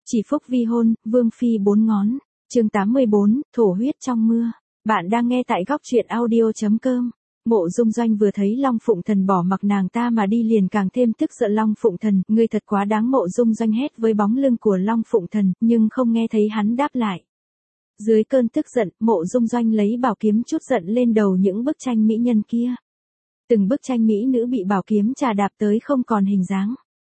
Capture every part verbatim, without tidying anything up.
Chỉ phúc vi hôn, vương phi bốn ngón. Chương tám mươi bốn, thổ huyết trong mưa. Bạn đang nghe tại góc truyện audio chấm com. Mộ Dung Doanh vừa thấy Long Phụng Thần bỏ mặc nàng ta mà đi liền càng thêm tức giận. Long Phụng Thần, ngươi thật quá đáng. Mộ Dung Doanh hét với bóng lưng của Long Phụng Thần, nhưng không nghe thấy hắn đáp lại. Dưới cơn tức giận, Mộ Dung Doanh lấy bảo kiếm trút giận lên đầu những bức tranh mỹ nhân kia. Từng bức tranh mỹ nữ bị bảo kiếm chà đạp tới không còn hình dáng.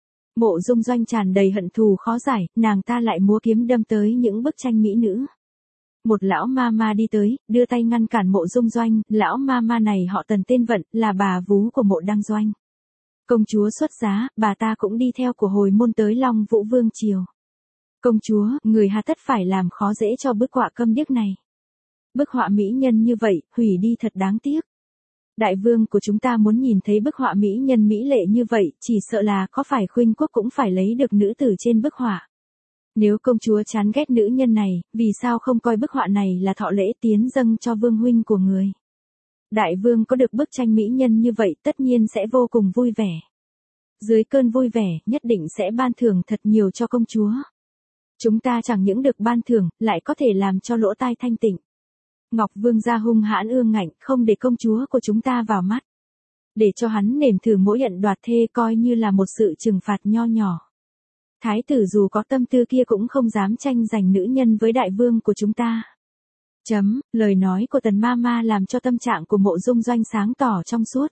Mộ Dung Doanh tràn đầy hận thù khó giải, nàng ta lại múa kiếm đâm tới những bức tranh mỹ nữ. Một lão ma ma đi tới, đưa tay ngăn cản Mộ Dung Doanh. Lão ma ma này họ Tần tên Vận, là bà vú của Mộ Đăng Doanh. Công chúa xuất giá, bà ta cũng đi theo của hồi môn tới Long Vũ Vương triều. Công chúa, người hà tất phải làm khó dễ cho bức họa câm điếc này. Bức họa mỹ nhân như vậy, hủy đi thật đáng tiếc. Đại vương của chúng ta muốn nhìn thấy bức họa mỹ nhân mỹ lệ như vậy, chỉ sợ là có phải khuynh quốc cũng phải lấy được nữ tử trên bức họa. Nếu công chúa chán ghét nữ nhân này, vì sao không coi bức họa này là thọ lễ tiến dâng cho vương huynh của người? Đại vương có được bức tranh mỹ nhân như vậy tất nhiên sẽ vô cùng vui vẻ. Dưới cơn vui vẻ, nhất định sẽ ban thưởng thật nhiều cho công chúa. Chúng ta chẳng những được ban thưởng, lại có thể làm cho lỗ tai thanh tịnh. Ngọc Vương gia hung hãn ương ngạnh, không để công chúa của chúng ta vào mắt. Để cho hắn nếm thử mỗi nhận đoạt thê coi như là một sự trừng phạt nho nhỏ. Thái tử dù có tâm tư kia cũng không dám tranh giành nữ nhân với đại vương của chúng ta. Chấm, lời nói của Tần ma ma làm cho tâm trạng của Mộ Dung Doanh sáng tỏ trong suốt.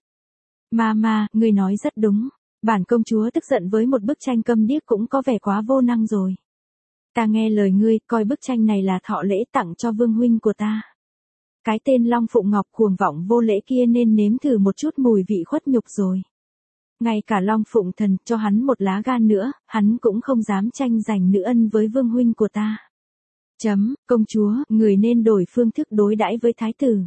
Ma ma, ngươi nói rất đúng. Bản công chúa tức giận với một bức tranh câm điếc cũng có vẻ quá vô năng rồi. Ta nghe lời ngươi, coi bức tranh này là thọ lễ tặng cho vương huynh của ta. Cái tên Long Phụng Ngọc cuồng vọng vô lễ kia nên nếm thử một chút mùi vị khuất nhục rồi. Ngay cả Long Phụng Thần cho hắn một lá gan nữa, hắn cũng không dám tranh giành nữ ân với vương huynh của ta. Chấm, công chúa, người nên đổi phương thức đối đãi với thái tử.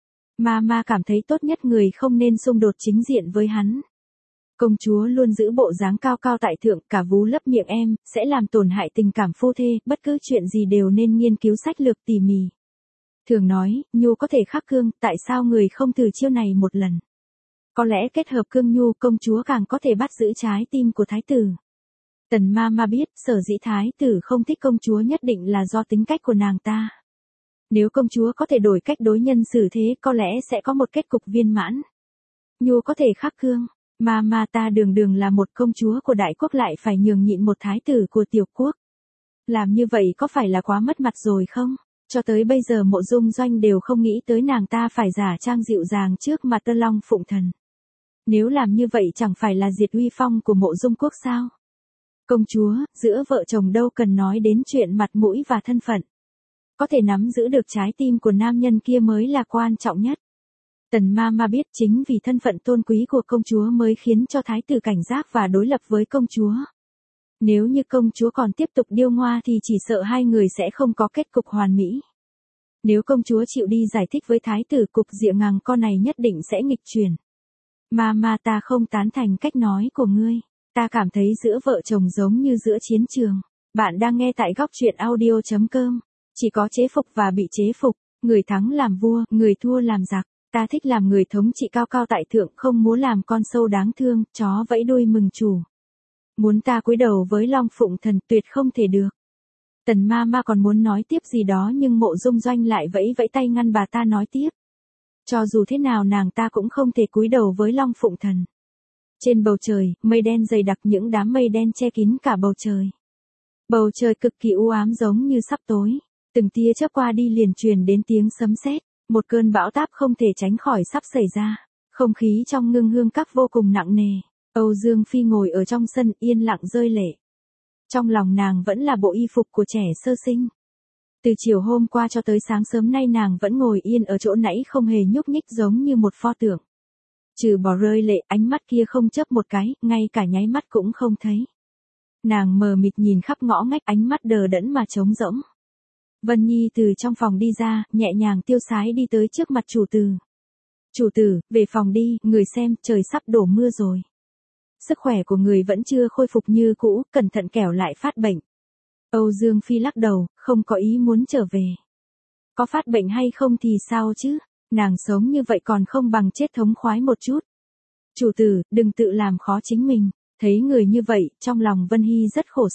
Ma ma cảm thấy tốt nhất người không nên xung đột chính diện với hắn. Công chúa luôn giữ bộ dáng cao cao tại thượng, cả vú lấp miệng em, sẽ làm tổn hại tình cảm phu thê, bất cứ chuyện gì đều nên nghiên cứu sách lược tỉ mỉ. Thường nói, nhu có thể khắc cương, tại sao người không thử chiêu này một lần? Có lẽ kết hợp cương nhu, công chúa càng có thể bắt giữ trái tim của thái tử. Tần ma ma biết, sở dĩ thái tử không thích công chúa nhất định là do tính cách của nàng ta. Nếu công chúa có thể đổi cách đối nhân xử thế, có lẽ sẽ có một kết cục viên mãn. Nhu có thể khắc cương, ma ma ta đường đường là một công chúa của đại quốc lại phải nhường nhịn một thái tử của tiểu quốc. Làm như vậy có phải là quá mất mặt rồi không? Cho tới bây giờ Mộ Dung Doanh đều không nghĩ tới nàng ta phải giả trang dịu dàng trước mặt Tơ Long Phụng Thần. Nếu làm như vậy chẳng phải là diệt uy phong của Mộ Dung quốc sao? Công chúa, giữa vợ chồng đâu cần nói đến chuyện mặt mũi và thân phận. Có thể nắm giữ được trái tim của nam nhân kia mới là quan trọng nhất. Tần ma ma biết chính vì thân phận tôn quý của công chúa mới khiến cho thái tử cảnh giác và đối lập với công chúa. Nếu như công chúa còn tiếp tục điêu ngoa thì chỉ sợ hai người sẽ không có kết cục hoàn mỹ. Nếu công chúa chịu đi giải thích với thái tử, cục diện ngằng con này nhất định sẽ nghịch chuyển. Ma ma ta không tán thành cách nói của ngươi. Ta cảm thấy giữa vợ chồng giống như giữa chiến trường. Bạn đang nghe tại góc truyện audio chấm com. Chỉ có chế phục và bị chế phục. Người thắng làm vua, người thua làm giặc. Ta thích làm người thống trị cao cao tại thượng, không muốn làm con sâu đáng thương, chó vẫy đuôi mừng chủ. Muốn ta cúi đầu với Long Phụng Thần tuyệt không thể được. Tần ma ma còn muốn nói tiếp gì đó nhưng Mộ Dung Doanh lại vẫy vẫy tay ngăn bà ta nói tiếp. Cho dù thế nào nàng ta cũng không thể cúi đầu với Long Phụng Thần. Trên bầu trời, mây đen dày đặc, những đám mây đen che kín cả bầu trời. Bầu trời cực kỳ u ám giống như sắp tối. Từng tia chớp qua đi liền truyền đến tiếng sấm sét. Một cơn bão táp không thể tránh khỏi sắp xảy ra. Không khí trong ngưng hương các vô cùng nặng nề. Âu Dương Phi ngồi ở trong sân yên lặng rơi lệ. Trong lòng nàng vẫn là bộ y phục của trẻ sơ sinh. Từ chiều hôm qua cho tới sáng sớm nay nàng vẫn ngồi yên ở chỗ nãy không hề nhúc nhích giống như một pho tượng. Trừ bỏ rơi lệ, ánh mắt kia không chớp một cái, ngay cả nháy mắt cũng không thấy. Nàng mờ mịt nhìn khắp ngõ ngách, ánh mắt đờ đẫn mà trống rỗng. Vân Nhi từ trong phòng đi ra, nhẹ nhàng tiêu sái đi tới trước mặt chủ tử. Chủ tử, về phòng đi, người xem, trời sắp đổ mưa rồi. Sức khỏe của người vẫn chưa khôi phục như cũ, cẩn thận kẻo lại phát bệnh. Âu Dương Phi lắc đầu, không có ý muốn trở về. Có phát bệnh hay không thì sao chứ, nàng sống như vậy còn không bằng chết thống khoái một chút. Chủ tử, đừng tự làm khó chính mình. Thấy người như vậy, trong lòng Vân Hy rất khổ sở.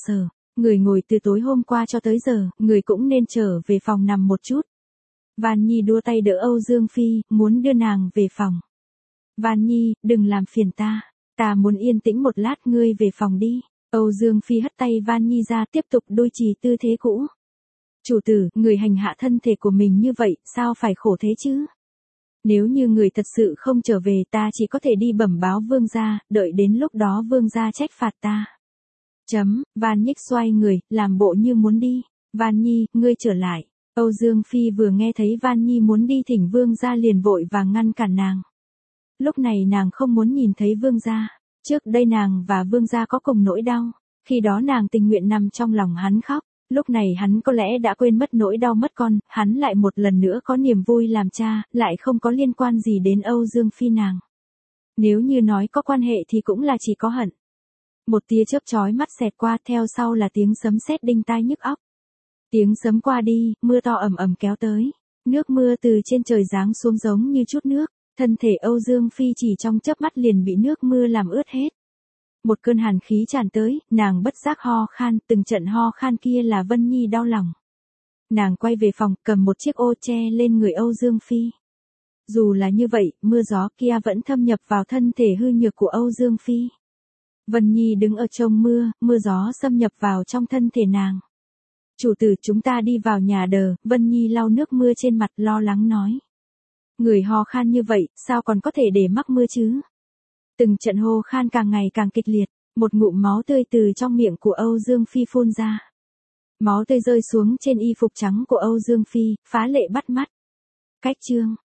Người ngồi từ tối hôm qua cho tới giờ, người cũng nên trở về phòng nằm một chút. Van Nhi đua tay đỡ Âu Dương Phi, muốn đưa nàng về phòng. Van Nhi, đừng làm phiền ta. Ta muốn yên tĩnh một lát, ngươi về phòng đi. Âu Dương Phi hất tay Van Nhi ra, tiếp tục duy trì tư thế cũ. Chủ tử, người hành hạ thân thể của mình như vậy, sao phải khổ thế chứ? Nếu như người thật sự không trở về, ta chỉ có thể đi bẩm báo vương gia, đợi đến lúc đó vương gia trách phạt ta. Chấm, Van Nhích xoay người, làm bộ như muốn đi. Van Nhi, ngươi trở lại. Âu Dương Phi vừa nghe thấy Van Nhi muốn đi thỉnh vương gia liền vội và ngăn cản nàng. Lúc này nàng không muốn nhìn thấy vương gia. Trước đây nàng và vương gia có cùng nỗi đau. Khi đó nàng tình nguyện nằm trong lòng hắn khóc. Lúc này hắn có lẽ đã quên mất nỗi đau mất con, hắn lại một lần nữa có niềm vui làm cha, lại không có liên quan gì đến Âu Dương Phi nàng. Nếu như nói có quan hệ thì cũng là chỉ có hận. Một tia chớp chói mắt xẹt qua, theo sau là tiếng sấm sét đinh tai nhức óc. Tiếng sấm qua đi, mưa to ầm ầm kéo tới. Nước mưa từ trên trời giáng xuống giống như chút nước, thân thể Âu Dương Phi chỉ trong chớp mắt liền bị nước mưa làm ướt hết. Một cơn hàn khí tràn tới, nàng bất giác ho khan, từng trận ho khan kia là Vân Nhi đau lòng. Nàng quay về phòng, cầm một chiếc ô che lên người Âu Dương Phi. Dù là như vậy, mưa gió kia vẫn thâm nhập vào thân thể hư nhược của Âu Dương Phi. Vân Nhi đứng ở trong mưa, mưa gió xâm nhập vào trong thân thể nàng. Chủ tử, chúng ta đi vào nhà đờ. Vân Nhi lau nước mưa trên mặt, lo lắng nói. Người ho khan như vậy, sao còn có thể để mắc mưa chứ? Từng trận hô khan càng ngày càng kịch liệt, một ngụm máu tươi từ trong miệng của Âu Dương Phi phun ra. Máu tươi rơi xuống trên y phục trắng của Âu Dương Phi, phá lệ bắt mắt. Cách chương